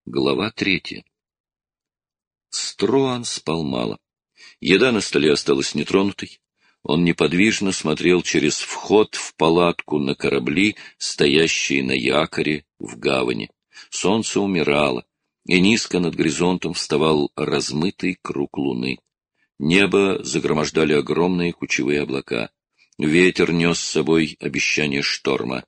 Глава 3. Строан спал мало. Еда на столе осталась нетронутой. Он неподвижно смотрел через вход в палатку на корабли, стоящие на якоре в гавани. Солнце умирало, и низко над горизонтом вставал размытый круг луны. Небо загромождали огромные кучевые облака. Ветер нес с собой обещание шторма.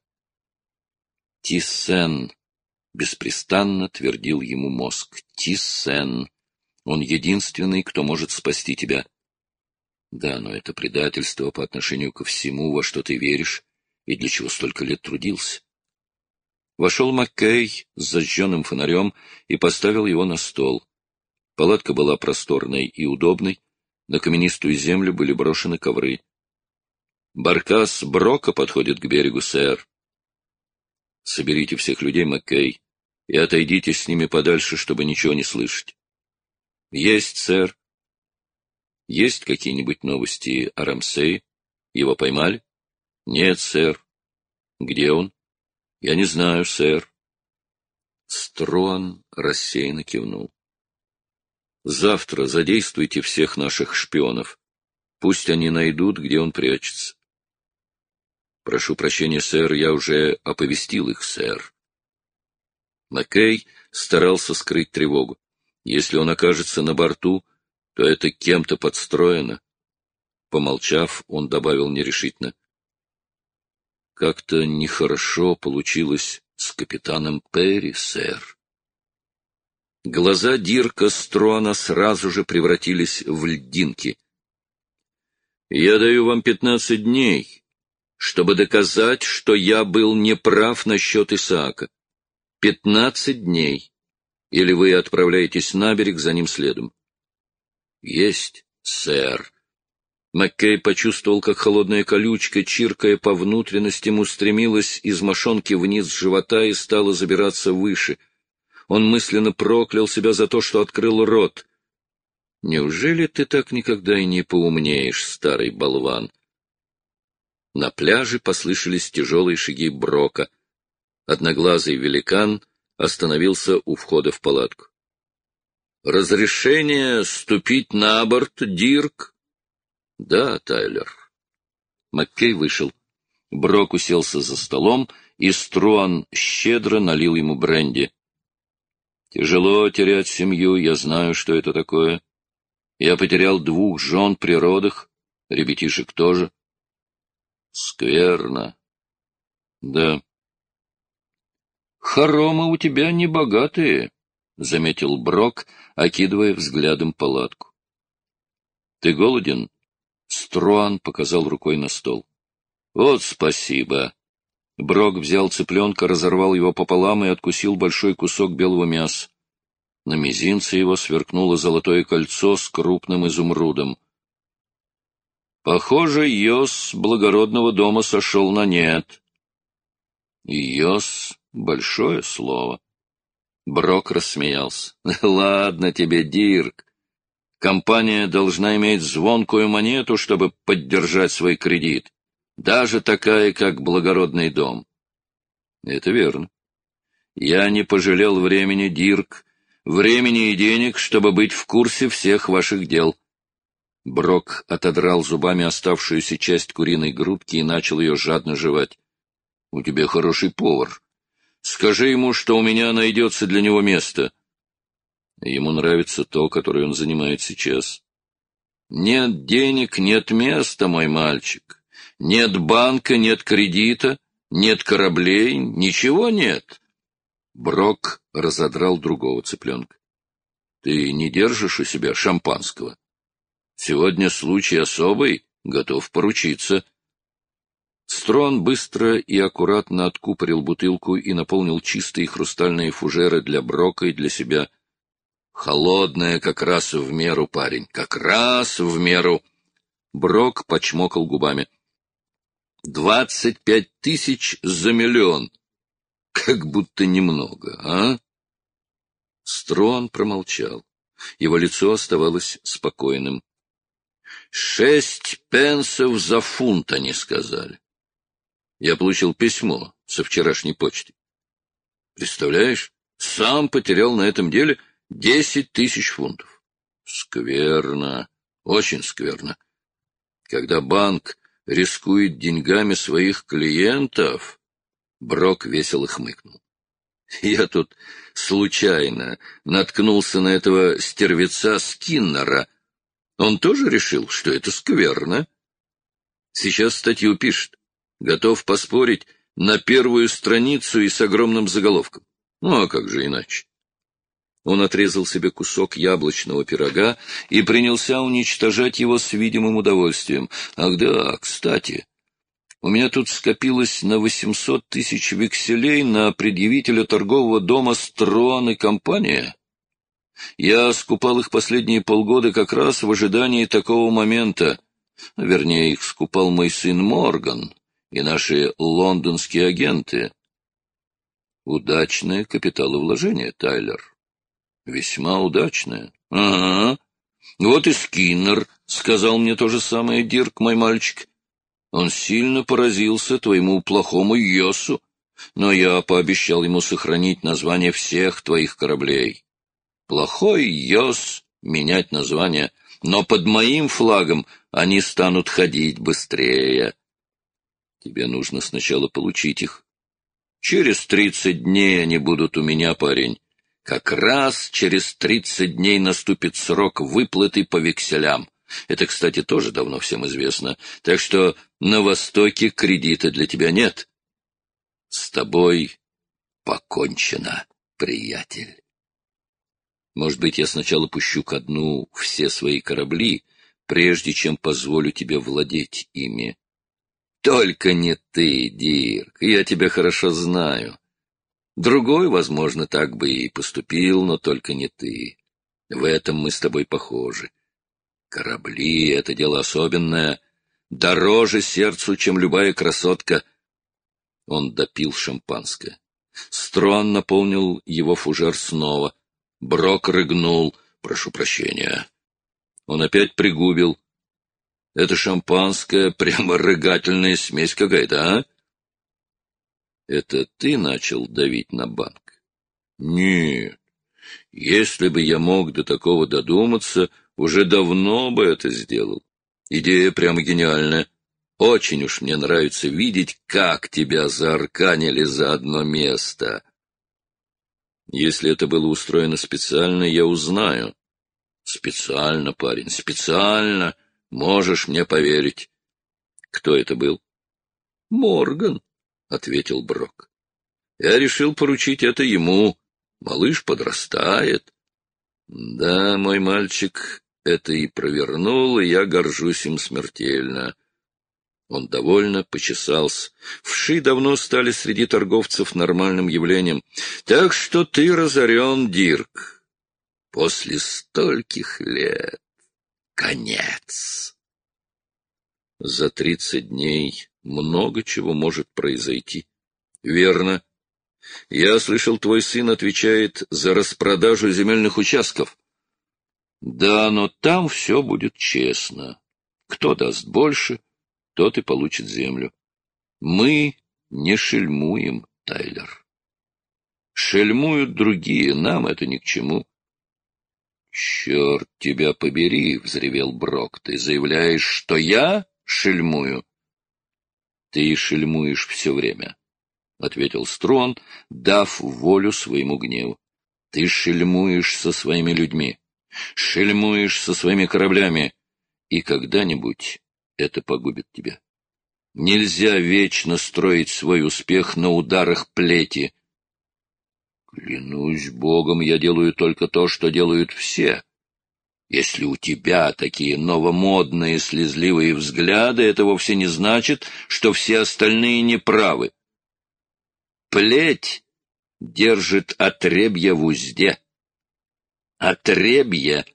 «Тиссен!» — беспрестанно твердил ему мозг. «Тиссен! Он единственный, кто может спасти тебя». Да, но это предательство по отношению ко всему, во что ты веришь, и для чего столько лет трудился. Вошел Маккей с зажженным фонарем и поставил его на стол. Палатка была просторной и удобной, на каменистую землю были брошены ковры. «Баркас Брока подходит к берегу, сэр». «Соберите всех людей, Маккей, и отойдите с ними подальше, чтобы ничего не слышать». «Есть, сэр». «Есть какие-нибудь новости о Рамсее? Его поймали?» «Нет, сэр». «Где он?» «Я не знаю, сэр». Строан рассеянно кивнул. «Завтра задействуйте всех наших шпионов. Пусть они найдут, где он прячется». «Прошу прощения, сэр, я уже оповестил их, сэр». Маккей старался скрыть тревогу. Если он окажется на борту, то это кем-то подстроено. Помолчав, он добавил нерешительно: «Как-то нехорошо получилось с капитаном Перри, сэр». Глаза Дирка Строана сразу же превратились в льдинки. «Я даю вам 15 дней, чтобы доказать, что я был неправ насчет Исаака. 15 дней, или вы отправляетесь на берег за ним следом». «Есть, сэр». Маккей почувствовал, как холодная колючка, чиркая по внутренностям, устремилась из мошонки вниз живота и стала забираться выше. Он мысленно проклял себя за то, что открыл рот. «Неужели ты так никогда и не поумнеешь, старый болван?» На пляже послышались тяжелые шаги Брока. Одноглазый великан остановился у входа в палатку. «Разрешение ступить на борт, Дирк?» «Да, Тайлер». Маккей вышел. Брок уселся за столом, и Строан щедро налил ему бренди. «Тяжело терять семью, я знаю, что это такое. Я потерял 2 жен при родах, ребятишек тоже». «Скверно». «Да». «Хоромы у тебя небогатые», — заметил Брок, окидывая взглядом палатку. «Ты голоден?» Строан показал рукой на стол. «Вот спасибо». Брок взял цыпленка, разорвал его пополам и откусил большой кусок белого мяса. На мизинце его сверкнуло золотое кольцо с крупным изумрудом. «Похоже, Йос благородного дома сошел на нет». «Йос» — большое слово. Брок рассмеялся. «Ладно тебе, Дирк. Компания должна иметь звонкую монету, чтобы поддержать свой кредит, даже такая, как благородный дом». «Это верно. Я не пожалел времени, Дирк, времени и денег, чтобы быть в курсе всех ваших дел». Брок отодрал зубами оставшуюся часть куриной грудки и начал ее жадно жевать. «У тебя хороший повар. Скажи ему, что у меня найдется для него место». Ему нравится то, которое он занимает сейчас. «Нет денег, нет места, мой мальчик. Нет банка, нет кредита, нет кораблей, ничего нет». Брок разодрал другого цыпленка. «Ты не держишь у себя шампанского? Сегодня случай особый, готов поручиться». Строан быстро и аккуратно откупорил бутылку и наполнил чистые хрустальные фужеры для Брока и для себя. «Холодная как раз в меру, парень, как раз в меру». Брок почмокал губами. 25 тысяч за миллион. Как будто немного, а?» Строан промолчал. Его лицо оставалось спокойным. 6 пенсов за фунт, они сказали. Я получил письмо со вчерашней почты. Представляешь, Сам потерял на этом деле 10 тысяч фунтов. Скверно, очень скверно. Когда банк рискует деньгами своих клиентов, Брок весело хмыкнул. Я тут случайно наткнулся на этого стервеца Скиннера. Он тоже решил, что это скверно. Сейчас статью пишет. Готов поспорить на первую страницу и с огромным заголовком. Ну, а как же иначе? Он отрезал себе кусок яблочного пирога и принялся уничтожать его с видимым удовольствием. Ах да, кстати, у меня тут скопилось на 800 тысяч векселей на предъявителя торгового дома «Строн и компания». Я скупал их последние полгода как раз в ожидании такого момента. Вернее, их скупал мой сын Морган и наши лондонские агенты. Удачное капиталовложение, Тайлер. Весьма удачное. Ага. Вот и Скиннер сказал мне то же самое, Дирк, мой мальчик. Он сильно поразился твоему плохому Йосу, но я пообещал ему сохранить название всех твоих кораблей. Плохой Йос менять название, но под моим флагом они станут ходить быстрее. Тебе нужно сначала получить их. Через 30 дней они будут у меня, парень. Как раз через 30 дней наступит срок выплаты по векселям. Это, кстати, тоже давно всем известно. Так что на Востоке кредита для тебя нет. С тобой покончено, приятель. Может быть, я сначала пущу ко дну все свои корабли, прежде чем позволю тебе владеть ими. Только не ты, Дирк, я тебя хорошо знаю. Другой, возможно, так бы и поступил, но только не ты. В этом мы с тобой похожи. Корабли — это дело особенное, дороже сердцу, чем любая красотка. Он допил шампанское. Строн наполнил его фужер снова. Брок рыгнул. Прошу прощения. Он опять пригубил. Это шампанское прямо рыгательная смесь какая-то, а? Это ты начал давить на банк? Нет. Если бы я мог до такого додуматься, уже давно бы это сделал. Идея прямо гениальная. Очень уж мне нравится видеть, как тебя заарканили за одно место. Если это было устроено специально, я узнаю. Специально, парень, специально. Можешь мне поверить. Кто это был? Морган, — ответил Брок. Я решил поручить это ему. Малыш подрастает. Да, мой мальчик, это и провернул, и я горжусь им смертельно. Он довольно почесался. Вши давно стали среди торговцев нормальным явлением. Так что ты разорен, Дирк. После стольких лет. Конец. За 30 дней много чего может произойти. Верно. Я слышал, твой сын отвечает за распродажу земельных участков. Да, но там все будет честно. Кто даст больше, тот и получит землю. Мы не шельмуем, Тайлер. Шельмуют другие, нам это ни к чему. «Черт тебя побери!» — взревел Брок. «Ты заявляешь, что я шельмую?» «Ты шельмуешь все время», — ответил Строн, дав волю своему гневу. «Ты шельмуешь со своими людьми, шельмуешь со своими кораблями, и когда-нибудь это погубит тебя. Нельзя вечно строить свой успех на ударах плети. Клянусь Богом, я делаю только то, что делают все. Если у тебя такие новомодные слезливые взгляды, это вовсе не значит, что все остальные неправы. Плеть держит отребье в узде. Отребье.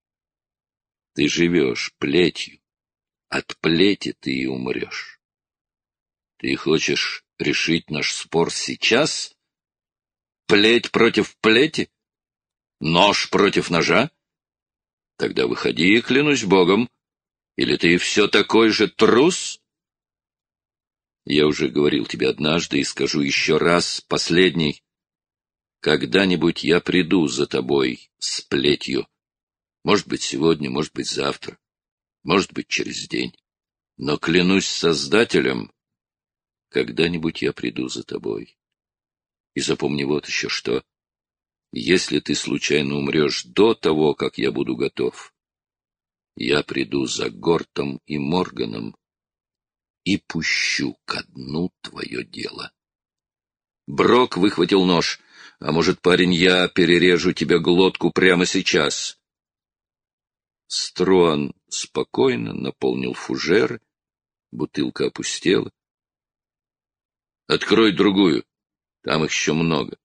Ты живешь плетью. От плети ты и умрешь. Ты хочешь решить наш спор сейчас? Плеть против плети? Нож против ножа? Тогда выходи, клянусь Богом. Или ты все такой же трус? Я уже говорил тебе однажды и скажу еще раз, последний. Когда-нибудь я приду за тобой с плетью. Может быть, сегодня, может быть, завтра, может быть, через день. Но клянусь Создателем, когда-нибудь я приду за тобой. И запомни вот еще что. Если ты случайно умрешь до того, как я буду готов, я приду за Гортом и Морганом и пущу ко дну твое дело. Брок выхватил нож. А может, парень, я перережу тебе глотку прямо сейчас? Струан спокойно наполнил фужер, бутылка опустела. Открой другую, там их еще много.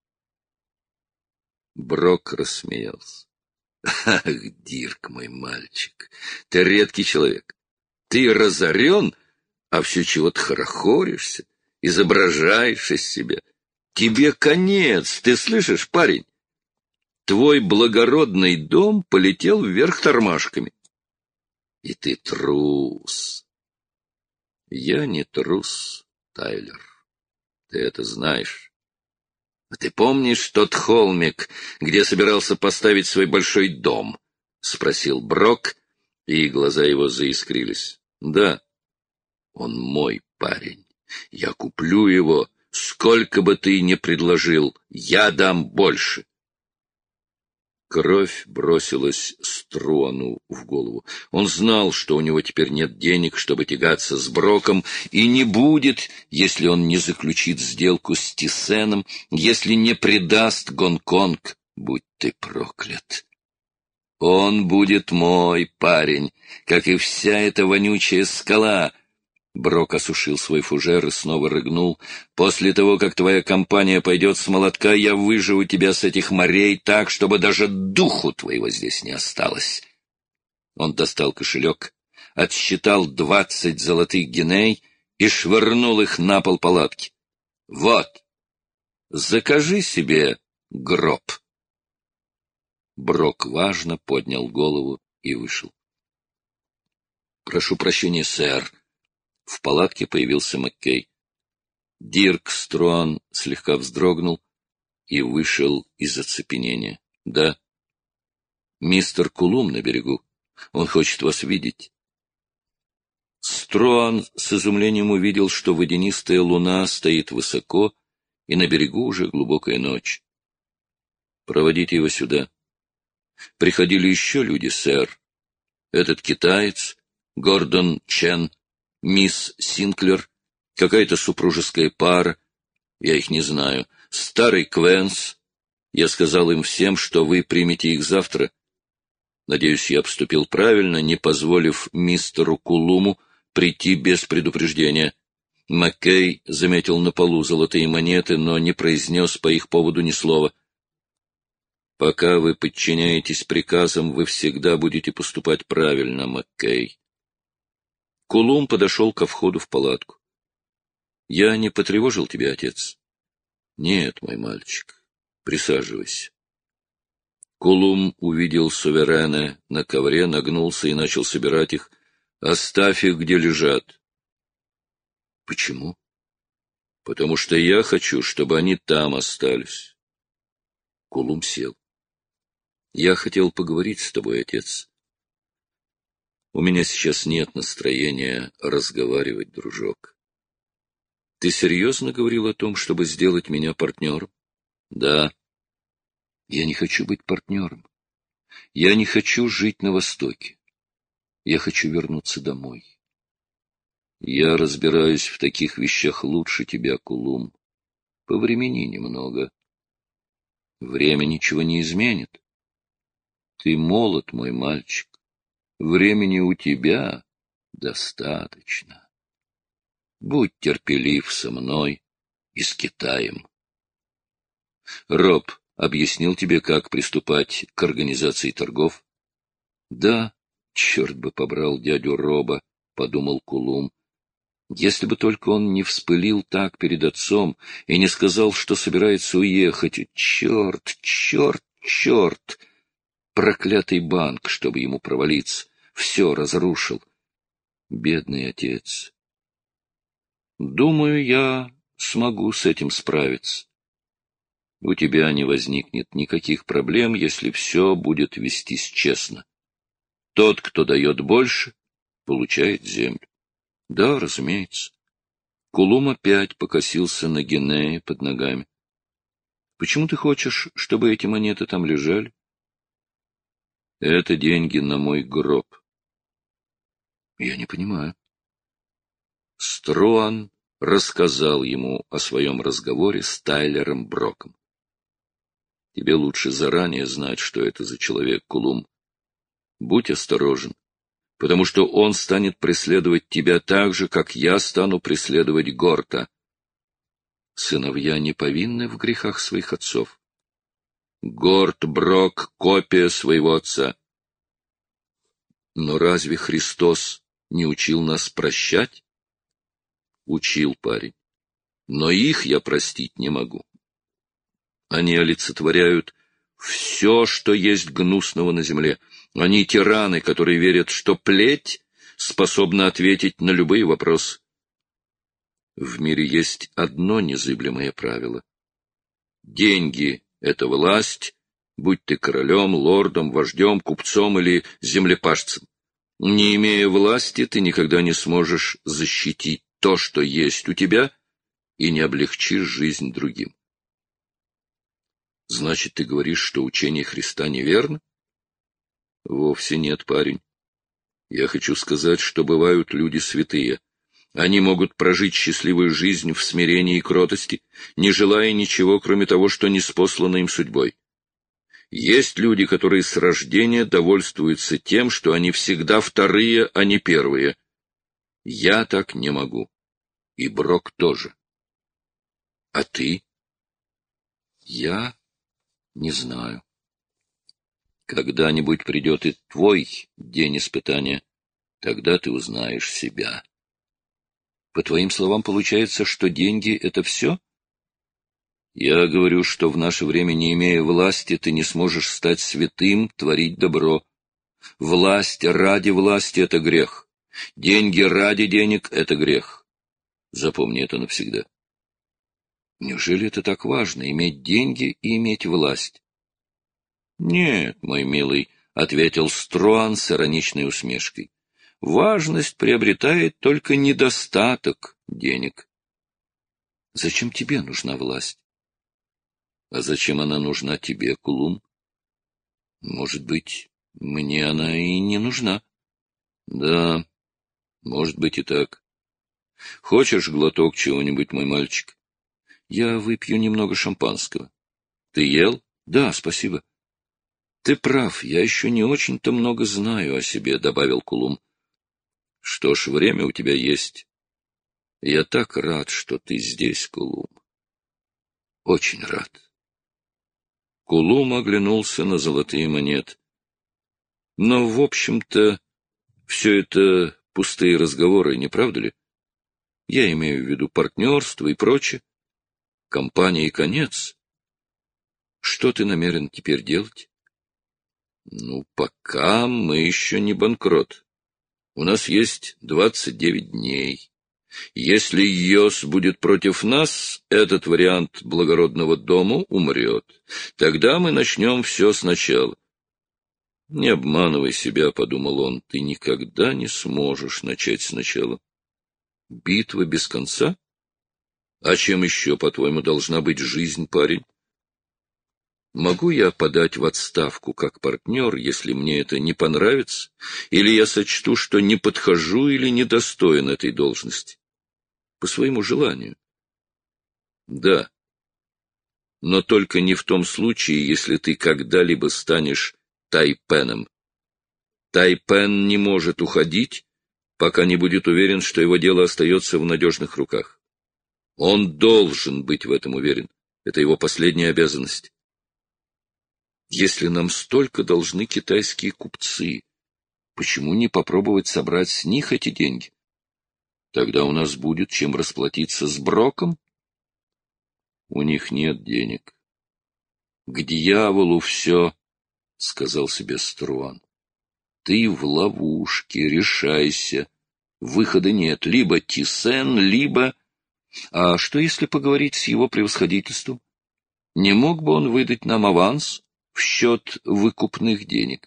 Брок рассмеялся. Ах, Дирк, мой мальчик, ты редкий человек. Ты разорен, а все чего-то хорохоришься, изображаешь из себя. Тебе конец, ты слышишь, парень? Твой благородный дом полетел вверх тормашками. И ты трус. Я не трус, Тайлер. Ты это знаешь. А ты помнишь тот холмик, где собирался поставить свой большой дом? — спросил Брок, и глаза его заискрились. — Да. Он мой парень. Я куплю его, сколько бы ты ни предложил. Я дам больше. Кровь бросилась Струану в голову. Он знал, что у него теперь нет денег, чтобы тягаться с Броком, и не будет, если он не заключит сделку с Тиссеном, если не предаст Гонконг. Будь ты проклят! Он будет мой парень, как и вся эта вонючая скала. Брок осушил свой фужер и снова рыгнул. «После того, как твоя компания пойдет с молотка, я выживу тебя с этих морей так, чтобы даже духу твоего здесь не осталось». Он достал кошелек, отсчитал 20 золотых гиней и швырнул их на пол палатки. «Вот, закажи себе гроб». Брок важно поднял голову и вышел. «Прошу прощения, сэр». В палатке появился Маккей. Дирк Струан слегка вздрогнул и вышел из оцепенения. — Да. — Мистер Кулум на берегу. Он хочет вас видеть. Струан с изумлением увидел, что водянистая луна стоит высоко, и на берегу уже глубокая ночь. — Проводите его сюда. — Приходили еще люди, сэр. Этот китаец, Гордон Чен, мисс Синклер, какая-то супружеская пара, я их не знаю, старый Квенс. Я сказал им всем, что вы примете их завтра. Надеюсь, я поступил правильно, не позволив мистеру Кулуму прийти без предупреждения. Маккей заметил на полу золотые монеты, но не произнес по их поводу ни слова. Пока вы подчиняетесь приказам, вы всегда будете поступать правильно, Маккей. Кулум подошел ко входу в палатку. — Я не потревожил тебя, отец? — Нет, мой мальчик. Присаживайся. Кулум увидел суверена на ковре, нагнулся и начал собирать их. — Оставь их, где лежат. — Почему? — Потому что я хочу, чтобы они там остались. Кулум сел. — Я хотел поговорить с тобой, отец. У меня сейчас нет настроения разговаривать, дружок. Ты серьезно говорил о том, чтобы сделать меня партнером? Да. Я не хочу быть партнером. Я не хочу жить на Востоке. Я хочу вернуться домой. Я разбираюсь в таких вещах лучше тебя, Кулум. Повремени немного. Время ничего не изменит. Ты молод, мой мальчик. Времени у тебя достаточно. Будь терпелив со мной и с Китаем. Роб объяснил тебе, как приступать к организации торгов? Да, черт бы побрал дядю Роба, подумал Кулум. Если бы только он не вспылил так перед отцом и не сказал, что собирается уехать. Черт, черт, черт! Проклятый банк, чтобы ему провалиться, все разрушил. Бедный отец. Думаю, я смогу с этим справиться. У тебя не возникнет никаких проблем, если все будет вестись честно. Тот, кто дает больше, получает землю. Да, разумеется. Кулум опять покосился на Гинея под ногами. Почему ты хочешь, чтобы эти монеты там лежали? Это деньги на мой гроб. Я не понимаю. Струан рассказал ему о своем разговоре с Тайлером Броком. Тебе лучше заранее знать, что это за человек, Кулум. Будь осторожен, потому что он станет преследовать тебя так же, как я стану преследовать Горта. Сыновья не повинны в грехах своих отцов. Горт Брок — копия своего отца. Но разве Христос не учил нас прощать? Учил, парень. Но их я простить не могу. Они олицетворяют все, что есть гнусного на земле. Они тираны, которые верят, что плеть способна ответить на любые вопросы. В мире есть одно незыблемое правило. Деньги — это власть, будь ты королем, лордом, вождем, купцом или землепашцем. Не имея власти, ты никогда не сможешь защитить то, что есть у тебя, и не облегчишь жизнь другим. Значит, ты говоришь, что учение Христа неверно? Вовсе нет, парень. Я хочу сказать, что бывают люди святые. Они могут прожить счастливую жизнь в смирении и кротости, не желая ничего, кроме того, что ниспослано им судьбой. Есть люди, которые с рождения довольствуются тем, что они всегда вторые, а не первые. Я так не могу. И Брок тоже. А ты? Я не знаю. Когда-нибудь придет и твой день испытания. Тогда ты узнаешь себя. По твоим словам, получается, что деньги — это все? Я говорю, что в наше время, не имея власти, ты не сможешь стать святым, творить добро. Власть ради власти — это грех. Деньги ради денег — это грех. Запомни это навсегда. Неужели это так важно — иметь деньги и иметь власть? Нет, мой милый, — ответил Струан с ироничной усмешкой. Важность приобретает только недостаток денег. Зачем тебе нужна власть? А зачем она нужна тебе, Кулум? Может быть, мне она и не нужна. Да, может быть и так. Хочешь глоток чего-нибудь, мой мальчик? Я выпью немного шампанского. Ты ел? Да, спасибо. Ты прав, я еще не очень-то много знаю о себе, — добавил Кулум. Что ж, время у тебя есть. Я так рад, что ты здесь, Кулум. Очень рад. Кулум оглянулся на золотые монеты. Но, в общем-то, все это пустые разговоры, не правда ли? Я имею в виду партнерство и прочее. Компания и конец. Что ты намерен теперь делать? Ну, пока мы еще не банкрот. У нас есть 29 дней. Если Йос будет против нас, этот вариант благородного дома умрет. Тогда мы начнем все сначала. Не обманывай себя, — подумал он, — ты никогда не сможешь начать сначала. Битва без конца? А чем еще, по-твоему, должна быть жизнь, парень? Могу я подать в отставку как партнер, если мне это не понравится, или я сочту, что не подхожу или недостоин этой должности? По своему желанию. Да. Но только не в том случае, если ты когда-либо станешь Тайпеном. Тайпен не может уходить, пока не будет уверен, что его дело остается в надежных руках. Он должен быть в этом уверен. Это его последняя обязанность. Если нам столько должны китайские купцы, почему не попробовать собрать с них эти деньги? Тогда у нас будет чем расплатиться с Броком. У них нет денег. К дьяволу все, — сказал себе Струан. Ты в ловушке, решайся. Выхода нет. Либо Тисен, либо... А что, если поговорить с его превосходительством? Не мог бы он выдать нам аванс в счет выкупных денег?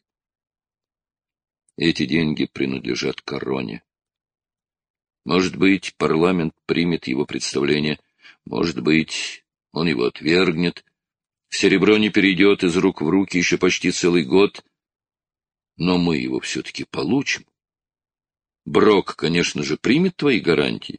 Эти деньги принадлежат короне. Может быть, парламент примет его представление, может быть, он его отвергнет. Серебро не перейдет из рук в руки еще почти целый год, но мы его все-таки получим. Брок, конечно же, примет твои гарантии.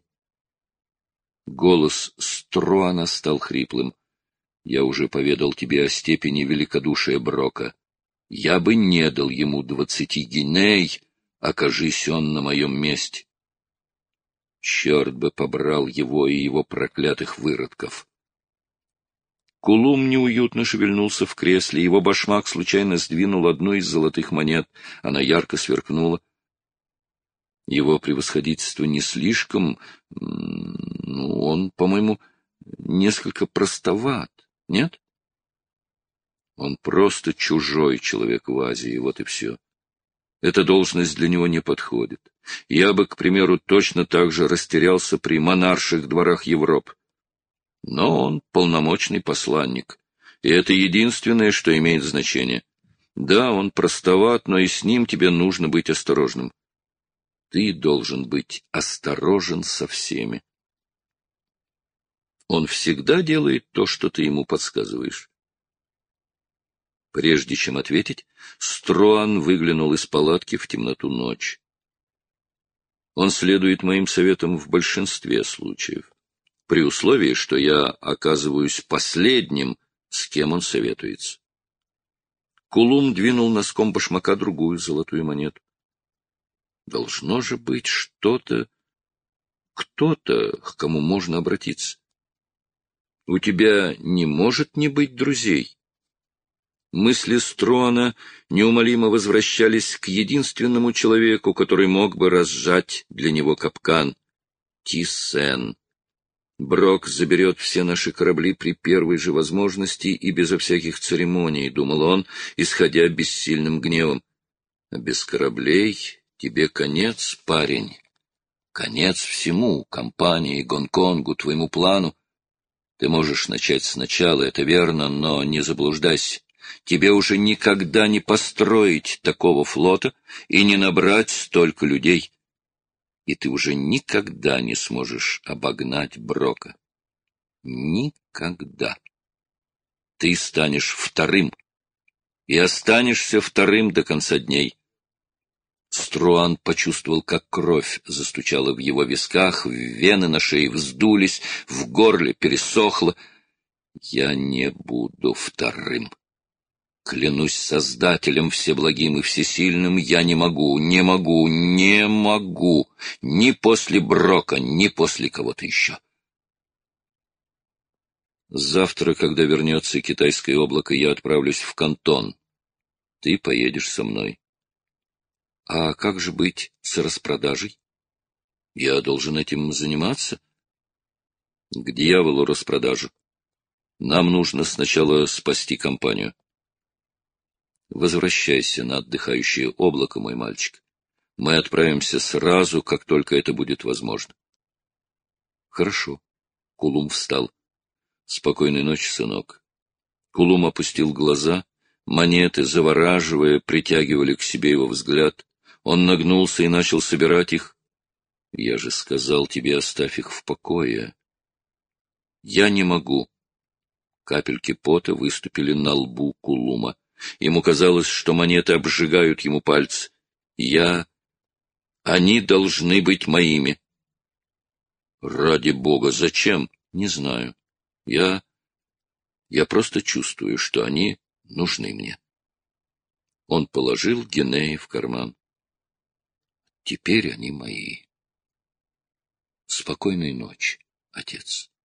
Голос Струана стал хриплым. Я уже поведал тебе о степени великодушия Брока. Я бы не дал ему 20 гиней, окажись он на моем месте. Черт бы побрал его и его проклятых выродков. Кулум неуютно шевельнулся в кресле, его башмак случайно сдвинул одну из золотых монет, она ярко сверкнула. Его превосходительство не слишком, он, по-моему, несколько простоват, нет? Он просто чужой человек в Азии, вот и все. Эта должность для него не подходит. Я бы, к примеру, точно так же растерялся при монарших дворах Европы. Но он полномочный посланник, и это единственное, что имеет значение. Да, он простоват, но и с ним тебе нужно быть осторожным. Ты должен быть осторожен со всеми. Он всегда делает то, что ты ему подсказываешь. Прежде чем ответить, Струан выглянул из палатки в темноту ночи. Он следует моим советам в большинстве случаев, при условии, что я оказываюсь последним, с кем он советуется. Кулум двинул носком башмака другую золотую монету. Должно же быть что-то, кто-то, к кому можно обратиться. У тебя не может не быть друзей. Мысли Струана неумолимо возвращались к единственному человеку, который мог бы разжать для него капкан — Тиссен. Брок заберет все наши корабли при первой же возможности и безо всяких церемоний, — думал он, исходя бессильным гневом. А без кораблей тебе конец, парень. Конец всему, компании, Гонконгу, твоему плану. Ты можешь начать сначала, это верно, но не заблуждайся. Тебе уже никогда не построить такого флота и не набрать столько людей. И ты уже никогда не сможешь обогнать Брока. Никогда. Ты станешь вторым. И останешься вторым до конца дней. Струан почувствовал, как кровь застучала в его висках, вены на шее вздулись, в горле пересохло. Я не буду вторым. Клянусь Создателем Всеблагим и Всесильным, я не могу ни после Брока, ни после кого-то еще. Завтра, когда вернется китайское облако, я отправлюсь в Кантон. Ты поедешь со мной. А как же быть с распродажей? Я должен этим заниматься? К дьяволу распродажу. Нам нужно сначала спасти компанию. Возвращайся на отдыхающее облако, мой мальчик. Мы отправимся сразу, как только это будет возможно. Хорошо. Кулум встал. Спокойной ночи, сынок. Кулум опустил глаза. Монеты, завораживая, притягивали к себе его взгляд. Он нагнулся и начал собирать их. Я же сказал тебе, оставь их в покое. Я не могу. Капельки пота выступили на лбу Кулума. Ему казалось, что монеты обжигают ему пальцы. Они должны быть моими. Ради бога, зачем? Не знаю. Я просто чувствую, что они нужны мне. Он положил гинеи в карман. Теперь они мои. Спокойной ночи, отец.